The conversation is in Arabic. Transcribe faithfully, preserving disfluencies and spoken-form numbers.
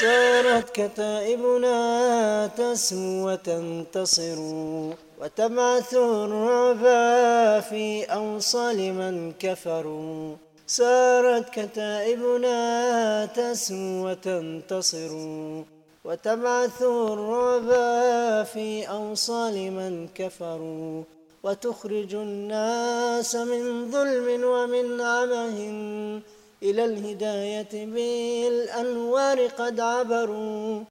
سارت كتائبنا تسمو وتنتصر وتبعث الرعب في أوصال من كفروا. سارت كتائبنا تسمو وتنتصر وتبعث الرعب في أوصال من كفروا، وتخرج الناس من ظلم ومن عمه إلى الهداية بالأنوار قد عبروا.